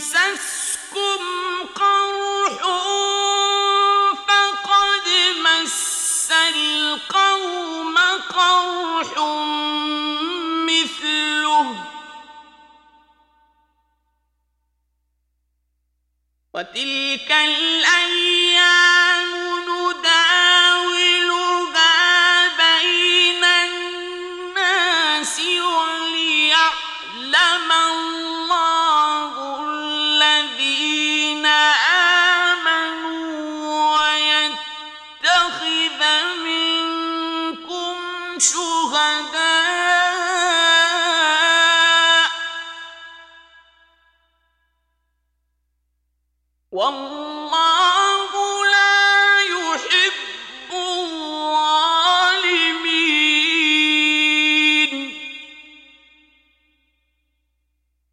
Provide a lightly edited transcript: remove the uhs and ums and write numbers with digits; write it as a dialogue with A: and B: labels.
A: يَمْسَسْكُمْ قَرْحٌ فَقَدْ مَسَّ الْقَوْمَ قَرْحٌ مِّثْلُهُ ۚ وَتِلْكَ الْأَيَّامُ نُدَاوِلُهَا بَيْنَ النَّاسِ وَلِيَعْلَمَ اللَّهُ الَّذِينَ آمَنُوا وَيَتَّخِذَ مِنكُمْ شُهَدَاءَ ۗ